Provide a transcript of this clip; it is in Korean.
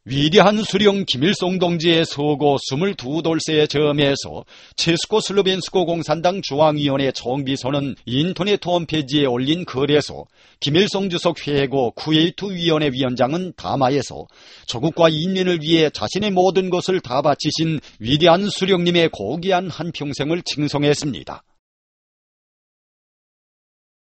위대한 수령 김일성 동지의 서거 22돌세의 점에서 체스코슬로벤스크 공산당 중앙위원회 정비서는 인터넷 홈페이지에 올린 글에서 김일성 주석 회고 쿠웨이트 위원회 위원장은 다마에서 조국과 인민을 위해 자신의 모든 것을 다 바치신 위대한 수령님의 고귀한 한평생을 칭송했습니다.